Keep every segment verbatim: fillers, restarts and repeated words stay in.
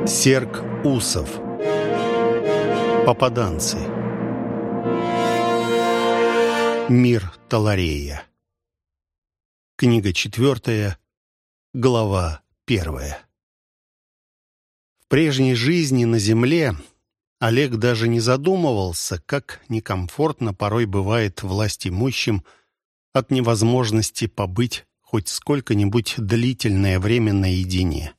Серг Усов. Попаданцы. Мир Таларея. Книга четвертая, глава первая. В прежней жизни на земле Олег даже не задумывался, как некомфортно порой бывает властимущим от невозможности побыть хоть сколько-нибудь длительное время наедине.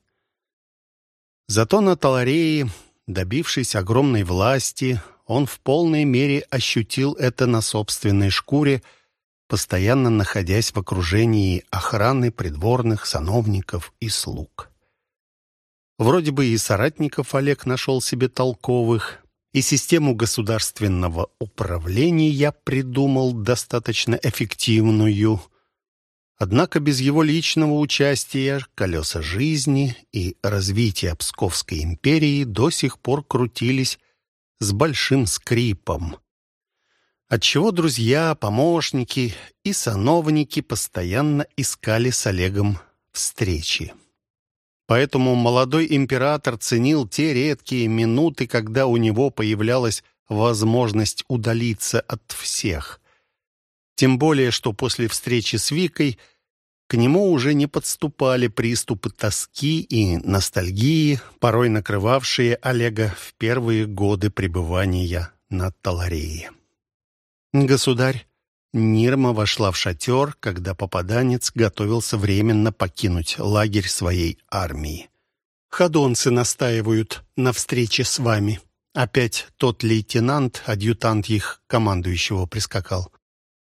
Зато на Таларее, добившись огромной власти, он в полной мере ощутил это на собственной шкуре, постоянно находясь в окружении охраны придворных сановников и слуг. Вроде бы и соратников Олег нашел себе толковых, и систему государственного управления придумал достаточно эффективную. Однако без его личного участия колеса жизни и развития Псковской империи до сих пор крутились с большим скрипом, отчего друзья, помощники и сановники постоянно искали с Олегом встречи. Поэтому молодой император ценил те редкие минуты, когда у него появлялась возможность удалиться от всех. Тем более, что после встречи с Викой к нему уже не подступали приступы тоски и ностальгии, порой накрывавшие Олега в первые годы пребывания на Таларее. «Государь!» Нирма вошла в шатер, когда попаданец готовился временно покинуть лагерь своей армии. «Ходонцы настаивают на встрече с вами». Опять тот лейтенант, адъютант их командующего, прискакал.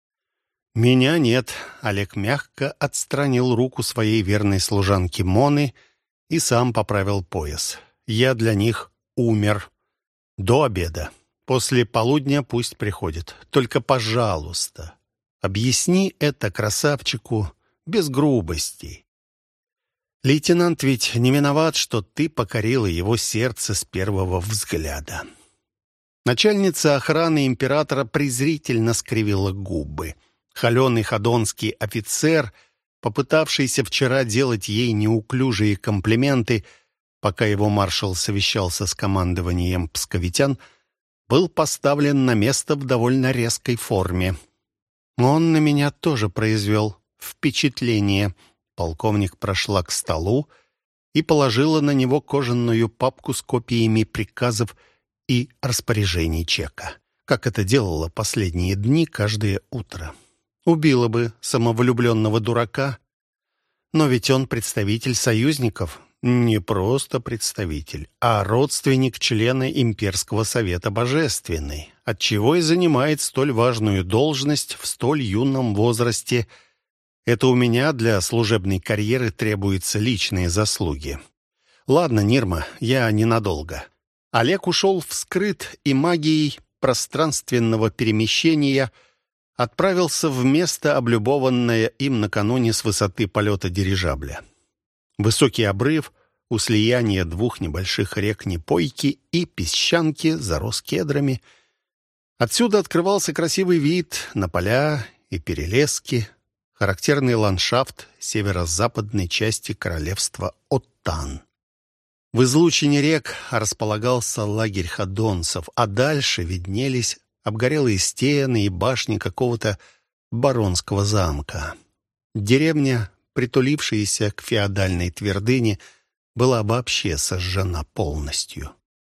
«Меня нет», — Олег мягко отстранил руку своей верной служанки Моны и сам поправил пояс. «Я для них умер. До обеда. После полудня пусть приходит. Только, пожалуйста, объясни это красавчику без грубостей. Лейтенант ведь не виноват, что ты покорила его сердце с первого взгляда». Начальница охраны императора презрительно скривила губы. Холеный ходонский офицер, попытавшийся вчера делать ей неуклюжие комплименты, пока его маршал совещался с командованием псковитян, был поставлен на место в довольно резкой форме. Он на меня тоже произвел впечатление. Полковник прошла к столу и положила на него кожаную папку с копиями приказов и распоряжений чека, как это делала последние дни каждое утро. Убила бы самовлюбленного дурака, но ведь он представитель союзников. Не просто представитель, а родственник члена Имперского Совета Божественный, отчего и занимает столь важную должность в столь юном возрасте. Это у меня для служебной карьеры требуются личные заслуги. Ладно, Нирма, я ненадолго. Олег ушел вскрыт и магией пространственного перемещения отправился в место, облюбованное им накануне с высоты полета дирижабля. Высокий обрыв у слияния двух небольших рек Непойки и Песчанки зарос кедрами. Отсюда открывался красивый вид на поля и перелески, характерный ландшафт северо-западной части королевства Оттан. В излучине рек располагался лагерь ходонцев, а дальше виднелись обгорелые стены и башни какого-то баронского замка. Деревня, притулившаяся к феодальной твердыне, была вообще сожжена полностью.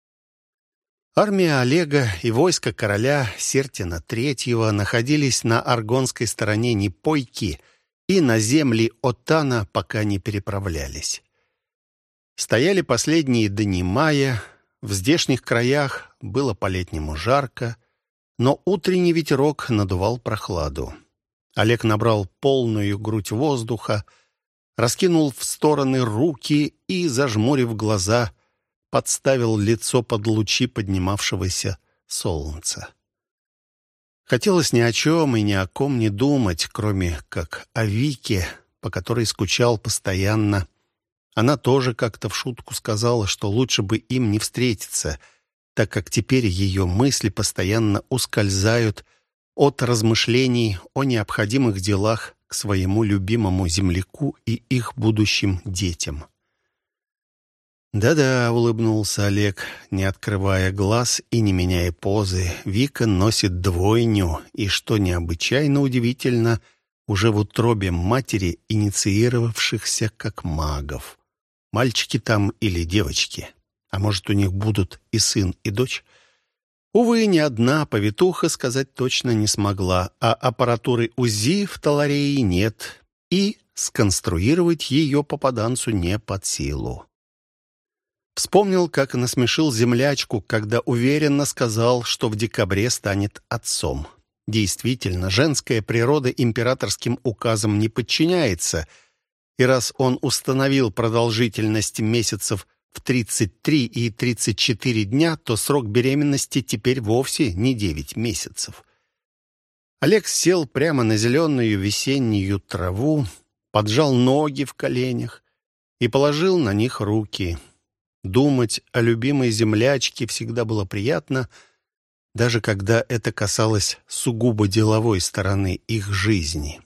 Армия Олега и войско короля Сертина третьего находились на аргонской стороне Непойки и на земли Оттана пока не переправлялись. Стояли последние дни мая, в здешних краях было по-летнему жарко, но утренний ветерок надувал прохладу. Олег набрал полную грудь воздуха, раскинул в стороны руки и, зажмурив глаза, подставил лицо под лучи поднимавшегося солнца. Хотелось ни о чем и ни о ком не думать, кроме как о Вике, по которой скучал постоянно. Она тоже как-то в шутку сказала, что лучше бы им не встретиться, так как теперь ее мысли постоянно ускользают от размышлений о необходимых делах к своему любимому земляку и их будущим детям. «Да-да», — улыбнулся Олег, не открывая глаз и не меняя позы. «Вика носит двойню, и, что необычайно удивительно, уже в утробе матери, инициировавшихся как магов. Мальчики там или девочки? А может, у них будут и сын, и дочь?» Увы, ни одна повитуха сказать точно не смогла, а аппаратуры УЗИ в Таларее нет, и сконструировать ее попаданцу не под силу. Вспомнил, как насмешил землячку, когда уверенно сказал, что в декабре станет отцом. Действительно, женская природа императорским указам не подчиняется, и раз он установил продолжительность месяцев в тридцать три и тридцать четыре дня, то срок беременности теперь вовсе не девять месяцев. Олег сел прямо на зеленую весеннюю траву, поджал ноги в коленях и положил на них руки. Думать о любимой землячке всегда было приятно, даже когда это касалось сугубо деловой стороны их жизни.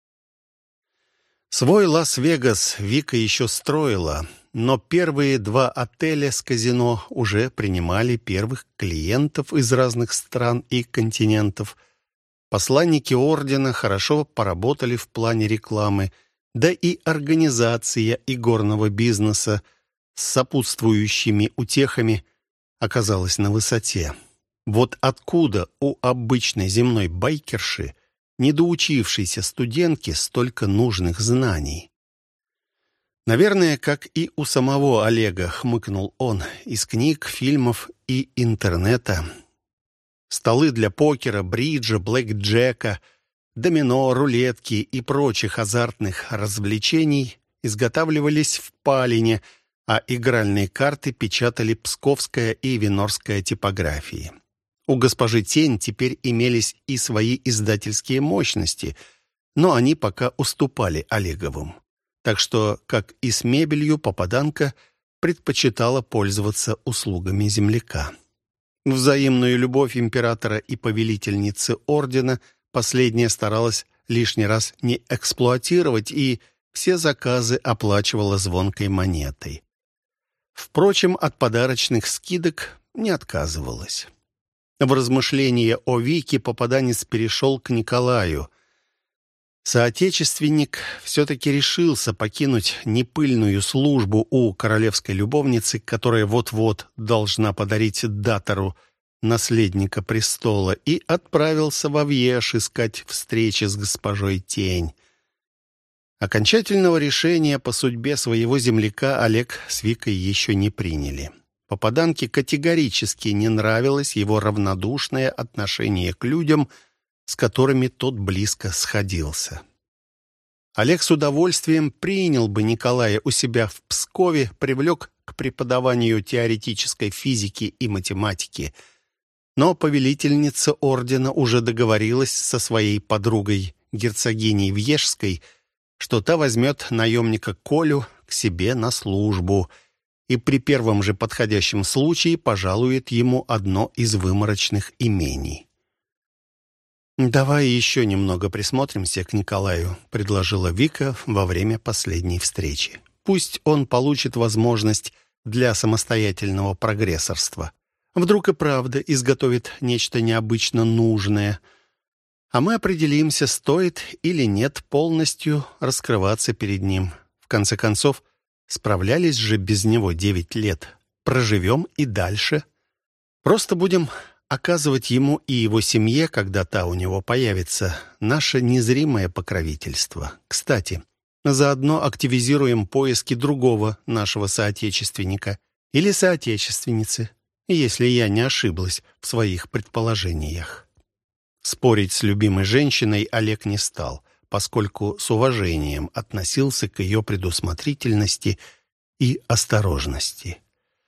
Свой Лас-Вегас Вика еще строила, но первые два отеля с казино уже принимали первых клиентов из разных стран и континентов. Посланники ордена хорошо поработали в плане рекламы, да и организация игорного бизнеса с сопутствующими утехами оказалась на высоте. Вот откуда у обычной земной байкерши, недоучившейся студентки, столько нужных знаний? Наверное, как и у самого Олега, хмыкнул он, из книг, фильмов и интернета. Столы для покера, бриджа, блэкджека, домино, рулетки и прочих азартных развлечений изготавливались в Палине, а игральные карты печатали псковская и винорская типографии. У госпожи Тень теперь имелись и свои издательские мощности, но они пока уступали Олеговым. Так что, как и с мебелью, попаданка предпочитала пользоваться услугами земляка. Взаимную любовь императора и повелительницы ордена последняя старалась лишний раз не эксплуатировать и все заказы оплачивала звонкой монетой. Впрочем, от подарочных скидок не отказывалась. В размышления о Вике попаданец перешел к Николаю. Соотечественник все-таки решился покинуть непыльную службу у королевской любовницы, которая вот-вот должна подарить датору наследника престола, и отправился во Вьеш искать встречи с госпожой Тень. Окончательного решения по судьбе своего земляка Олег с Викой еще не приняли. Попаданке категорически не нравилось его равнодушное отношение к людям, с которыми тот близко сходился. Олег с удовольствием принял бы Николая у себя в Пскове, привлек к преподаванию теоретической физики и математики. Но повелительница ордена уже договорилась со своей подругой, герцогиней Вьежской, что та возьмет наемника Колю к себе на службу и при первом же подходящем случае пожалует ему одно из выморочных имений. «Давай еще немного присмотримся к Николаю», — предложила Вика во время последней встречи. «Пусть он получит возможность для самостоятельного прогрессорства. Вдруг и правда изготовит нечто необычно нужное, а мы определимся, стоит или нет полностью раскрываться перед ним. В конце концов, справлялись же без него девять лет. Проживем и дальше. Просто будем оказывать ему и его семье, когда та у него появится, наше незримое покровительство. Кстати, заодно активизируем поиски другого нашего соотечественника или соотечественницы, если я не ошиблась в своих предположениях». Спорить с любимой женщиной Олег не стал, поскольку с уважением относился к ее предусмотрительности и осторожности.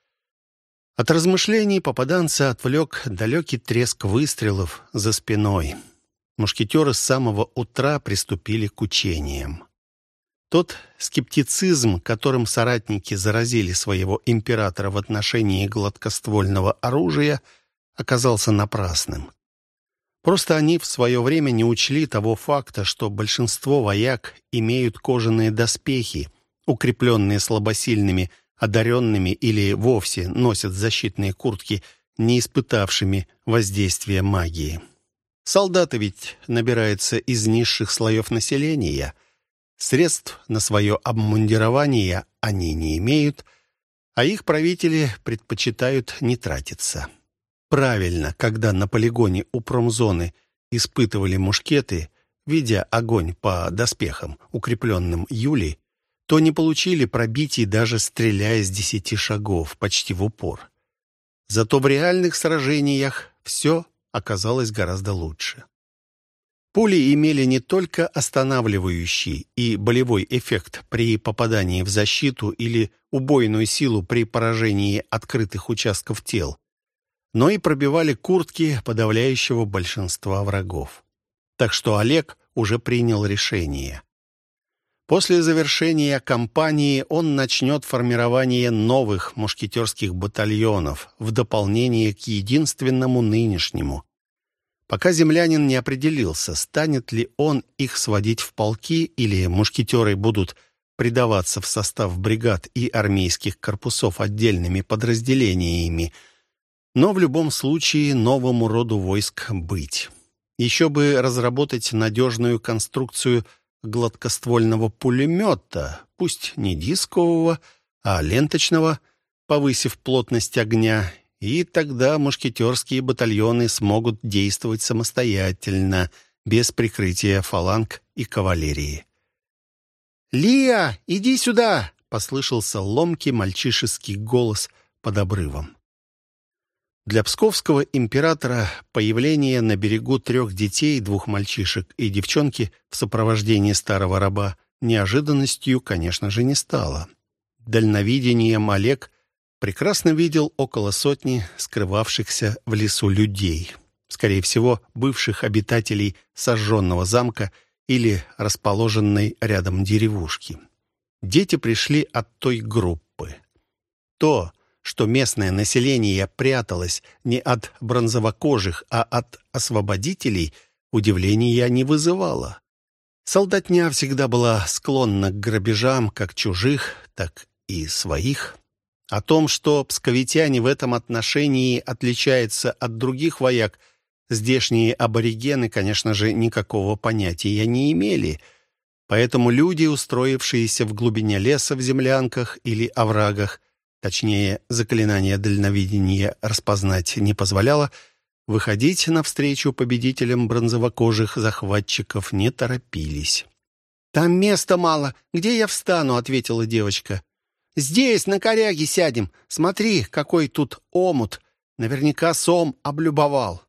От размышлений попаданца отвлек далекий треск выстрелов за спиной. Мушкетеры с самого утра приступили к учениям. Тот скептицизм, которым соратники заразили своего императора в отношении гладкоствольного оружия, оказался напрасным. Просто они в свое время не учли того факта, что большинство вояк имеют кожаные доспехи, укрепленные слабосильными одаренными или вовсе носят защитные куртки, не испытавшими воздействия магии. Солдаты ведь набираются из низших слоев населения. Средств на свое обмундирование они не имеют, а их правители предпочитают не тратиться. Правильно, когда на полигоне у промзоны испытывали мушкеты, видя огонь по доспехам, укрепленным Юлей, то не получили пробитий, даже стреляя с десяти шагов, почти в упор. Зато в реальных сражениях все оказалось гораздо лучше. Пули имели не только останавливающий и болевой эффект при попадании в защиту или убойную силу при поражении открытых участков тел, но и пробивали куртки подавляющего большинства врагов. Так что Олег уже принял решение. После завершения кампании он начнет формирование новых мушкетерских батальонов в дополнение к единственному нынешнему. Пока землянин не определился, станет ли он их сводить в полки или мушкетеры будут придаваться в состав бригад и армейских корпусов отдельными подразделениями. Но в любом случае новому роду войск быть. Еще бы разработать надежную конструкцию гладкоствольного пулемета, пусть не дискового, а ленточного, повысив плотность огня, и тогда мушкетерские батальоны смогут действовать самостоятельно, без прикрытия фаланг и кавалерии. «Лия, иди сюда!» — послышался ломкий мальчишеский голос под обрывом. Для псковского императора появление на берегу трех детей, двух мальчишек и девчонки в сопровождении старого раба неожиданностью, конечно же, не стало. Дальновидением Олег прекрасно видел около сотни скрывавшихся в лесу людей, скорее всего, бывших обитателей сожженного замка или расположенной рядом деревушки. Дети пришли от той группы. То, что местное население пряталось не от бронзовокожих, а от освободителей, удивления не вызывало. Солдатня всегда была склонна к грабежам как чужих, так и своих. О том, что псковитяне в этом отношении отличаются от других вояк, здешние аборигены, конечно же, никакого понятия не имели. Поэтому люди, устроившиеся в глубине леса в землянках или оврагах, точнее, заклинание дальновидения распознать не позволяло, выходить навстречу победителям бронзовокожих захватчиков не торопились. «Там места мало. Где я встану?» — ответила девочка. «Здесь, на коряге сядем. Смотри, какой тут омут. Наверняка сом облюбовал».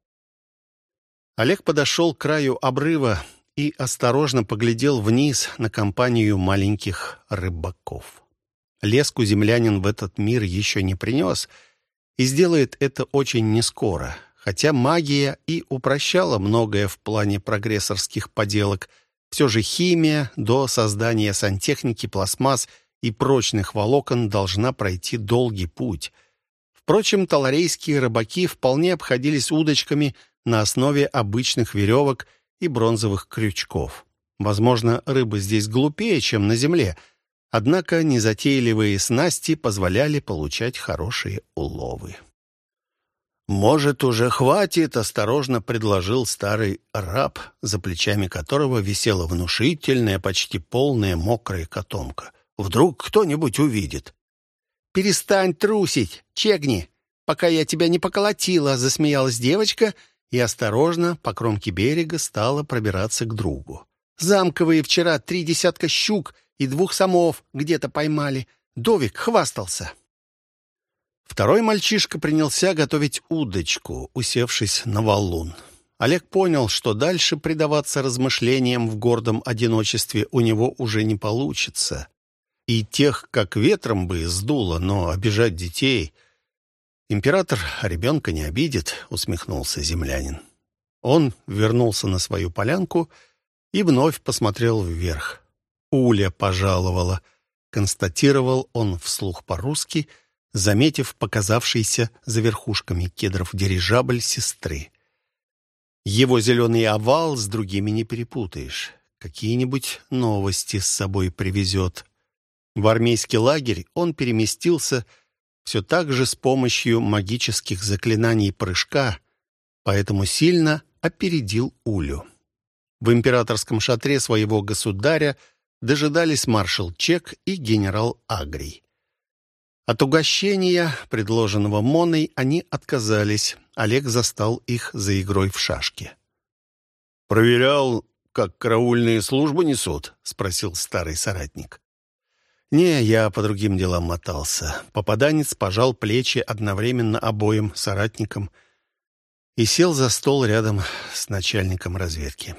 Олег подошел к краю обрыва и осторожно поглядел вниз на компанию маленьких рыбаков. Леску землянин в этот мир еще не принес и сделает это очень нескоро, хотя магия и упрощала многое в плане прогрессорских поделок. Все же химия до создания сантехники, пластмасс и прочных волокон должна пройти долгий путь. Впрочем, таларейские рыбаки вполне обходились удочками на основе обычных веревок и бронзовых крючков. Возможно, рыба здесь глупее, чем на земле, однако незатейливые снасти позволяли получать хорошие уловы. «Может, уже хватит?» — осторожно предложил старый раб, за плечами которого висела внушительная, почти полная мокрая котомка. «Вдруг кто-нибудь увидит?» «Перестань трусить, Чегни, пока я тебя не поколотила», — засмеялась девочка и осторожно по кромке берега стала пробираться к другу. «Замковые вчера три десятка щук и двух самов где-то поймали. Довик хвастался». Второй мальчишка принялся готовить удочку, усевшись на валун. Олег понял, что дальше предаваться размышлениям в гордом одиночестве у него уже не получится. И тех, как ветром бы сдуло, но обижать детей... «Император ребенка не обидит», — усмехнулся землянин. Он вернулся на свою полянку и вновь посмотрел вверх. «Уля пожаловала», — констатировал он вслух по-русски, заметив показавшийся за верхушками кедров дирижабль сестры. Его зеленый овал с другими не перепутаешь. Какие-нибудь новости с собой привезет. В армейский лагерь он переместился все так же с помощью магических заклинаний прыжка, поэтому сильно опередил Улю. В императорском шатре своего государя дожидались маршал Чек и генерал Агрий. От угощения, предложенного Моной, они отказались. Олег застал их за игрой в шашки. «Проверял, как караульные службы несут?» — спросил старый соратник. «Не, я по другим делам мотался». Попаданец пожал плечи одновременно обоим соратникам и сел за стол рядом с начальником разведки.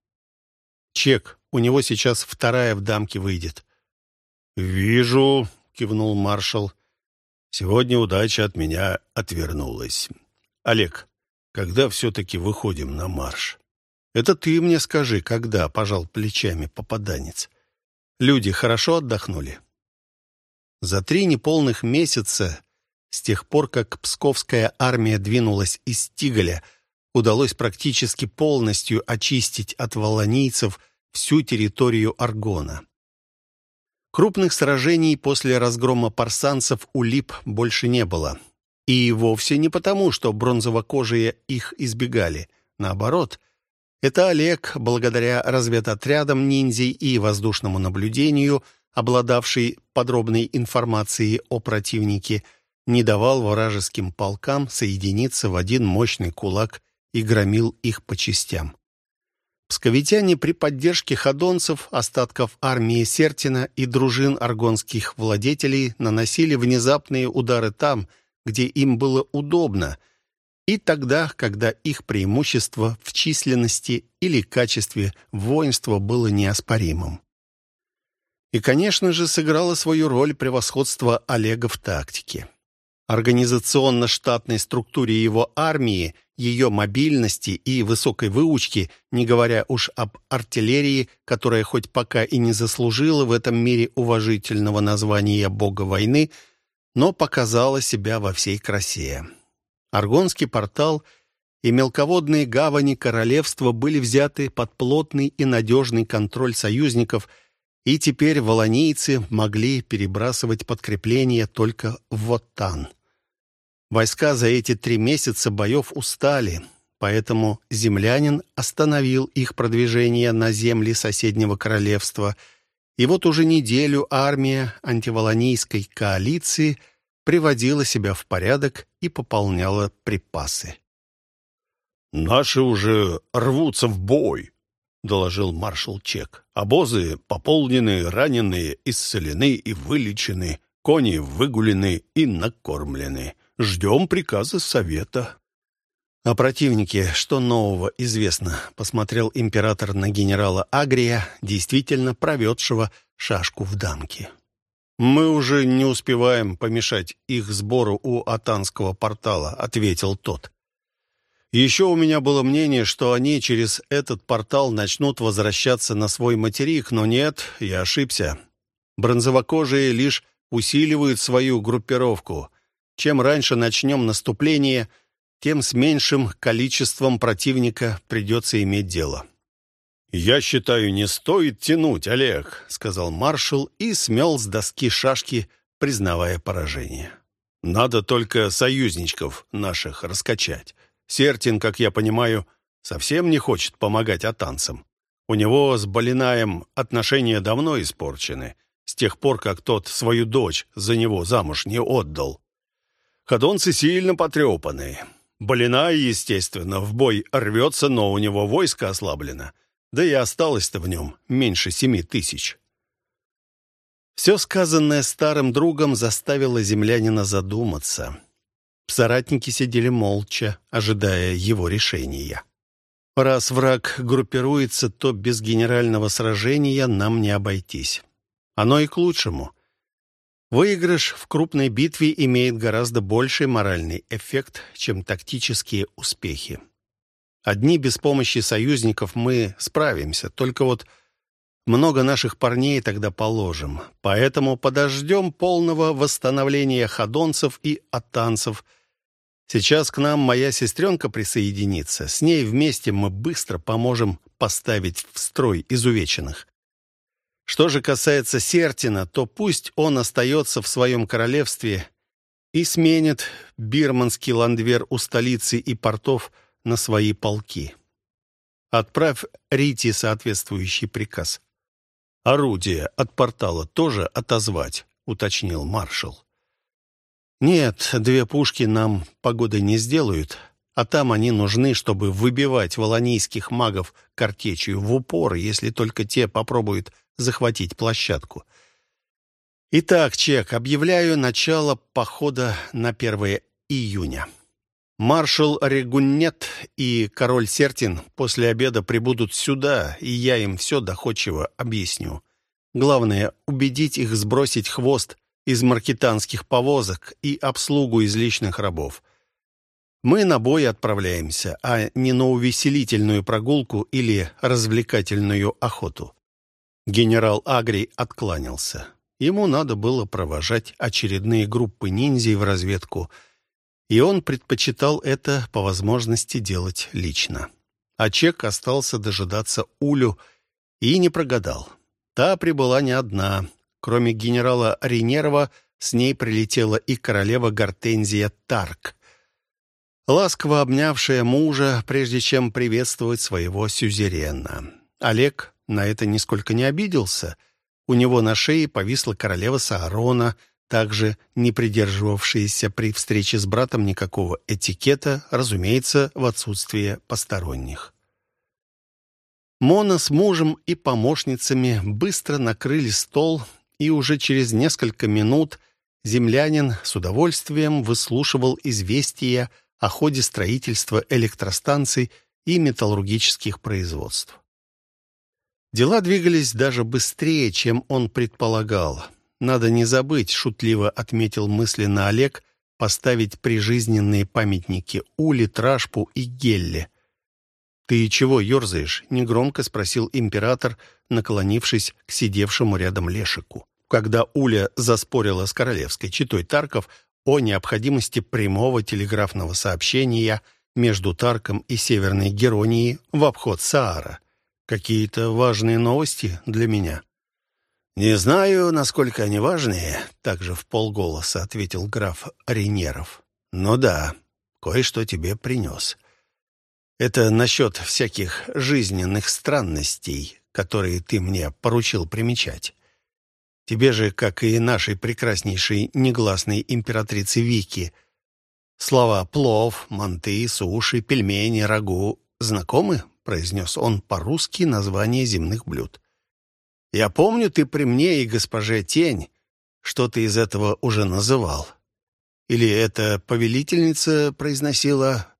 «Чек, у него сейчас вторая в дамке выйдет». «Вижу», — кивнул маршал. «Сегодня удача от меня отвернулась. Олег, когда все-таки выходим на марш?» «Это ты мне скажи, когда», — пожал плечами попаданец. «Люди хорошо отдохнули?» За три неполных месяца, с тех пор, как Псковская армия двинулась из Тиголя, удалось практически полностью очистить от волонийцев всю территорию Аргона. Крупных сражений после разгрома парсанцев у Лип больше не было. И вовсе не потому, что бронзовокожие их избегали. Наоборот, это Олег, благодаря разведотрядам ниндзей и воздушному наблюдению, обладавший подробной информацией о противнике, не давал вражеским полкам соединиться в один мощный кулак и громил их по частям. Псковитяне при поддержке ходонцев, остатков армии Сертина и дружин аргонских владетелей наносили внезапные удары там, где им было удобно, и тогда, когда их преимущество в численности или качестве воинства было неоспоримым. И, конечно же, сыграло свою роль превосходство Олега в тактике. Организационно-штатной структуре его армии, ее мобильности и высокой выучке, не говоря уж об артиллерии, которая хоть пока и не заслужила в этом мире уважительного названия бога войны, но показала себя во всей красе. Аргонский портал и мелководные гавани королевства были взяты под плотный и надежный контроль союзников, и теперь волонийцы могли перебрасывать подкрепления только в Воттан. Войска за эти три месяца боев устали, поэтому землянин остановил их продвижение на земли соседнего королевства, и вот уже неделю армия антиволонийской коалиции приводила себя в порядок и пополняла припасы. «Наши уже рвутся в бой», — доложил маршал Чек. «Обозы пополнены, раненые исцелены и вылечены, кони выгулены и накормлены. Ждем приказа совета». «О противнике что нового известно?» — посмотрел император на генерала Агрия, действительно проведшего шашку в дамке. «Мы уже не успеваем помешать их сбору у Атанского портала», — ответил тот. «Еще у меня было мнение, что они через этот портал начнут возвращаться на свой материк, но нет, я ошибся. Бронзовокожие лишь усиливают свою группировку. Чем раньше начнем наступление, тем с меньшим количеством противника придется иметь дело». «Я считаю, не стоит тянуть, Олег», — сказал маршал и смел с доски шашки, признавая поражение. «Надо только союзничков наших раскачать. Сертин, как я понимаю, совсем не хочет помогать атанцам. У него с Балинаем отношения давно испорчены, с тех пор, как тот свою дочь за него замуж не отдал. Ходонцы сильно потрепаны. Балинай, естественно, в бой рвется, но у него войско ослаблено. Да и осталось-то в нем меньше семи тысяч». Все сказанное старым другом заставило землянина задуматься. Соратники сидели молча, ожидая его решения. Раз враг группируется, то без генерального сражения нам не обойтись. Оно и к лучшему. Выигрыш в крупной битве имеет гораздо больший моральный эффект, чем тактические успехи. Одни без помощи союзников мы справимся, только вот много наших парней тогда положим. Поэтому подождем полного восстановления ходонцев и атанцев. Сейчас к нам моя сестренка присоединится. С ней вместе мы быстро поможем поставить в строй изувеченных. Что же касается Сертина, то пусть он остается в своем королевстве и сменит бирманский ландвер у столицы и портов на свои полки. Отправь Рите соответствующий приказ. Орудие от портала тоже отозвать, уточнил маршал. Нет, две пушки нам погоды не сделают, а там они нужны, чтобы выбивать волонийских магов картечью в упор, если только те попробуют захватить площадку. Итак, Чек, объявляю начало похода на первое июня. Маршал Регуннет и король Сертин после обеда прибудут сюда, и я им все доходчиво объясню. Главное — убедить их сбросить хвост из маркетанских повозок и обслугу из личных рабов. Мы на бой отправляемся, а не на увеселительную прогулку или развлекательную охоту. Генерал Агрий откланялся. Ему надо было провожать очередные группы ниндзей в разведку, и он предпочитал это по возможности делать лично. А Чек остался дожидаться Улю и не прогадал. Та прибыла не одна. Кроме генерала Ринерова, с ней прилетела и королева Гортензия Тарк, ласково обнявшая мужа, прежде чем приветствовать своего сюзерена. Олег на это нисколько не обиделся. У него на шее повисла королева Саарона, также не придерживавшаяся при встрече с братом никакого этикета, разумеется, в отсутствие посторонних. Мона с мужем и помощницами быстро накрыли стол, и уже через несколько минут землянин с удовольствием выслушивал известия о ходе строительства электростанций и металлургических производств. Дела двигались даже быстрее, чем он предполагал. Надо не забыть, шутливо отметил мысленно Олег, поставить прижизненные памятники Уле, Трашпу и Гелле. «Ты чего ерзаешь?» — негромко спросил император, наклонившись к сидевшему рядом Лешику, когда Уля заспорила с королевской четой Тарков о необходимости прямого телеграфного сообщения между Тарком и Северной Геронией в обход Саара. «Какие-то важные новости для меня?» «Не знаю, насколько они важные», — также вполголоса ответил граф Ринеров. «Ну да, кое-что тебе принес. Это насчет всяких жизненных странностей, которые ты мне поручил примечать. Тебе же, как и нашей прекраснейшей негласной императрице Вики, слова «плов», «манты», «суши», «пельмени», «рагу» знакомы?» — произнес он по-русски название земных блюд. «Я помню, ты при мне и госпоже Тень что-то из этого уже называл. Или это повелительница произносила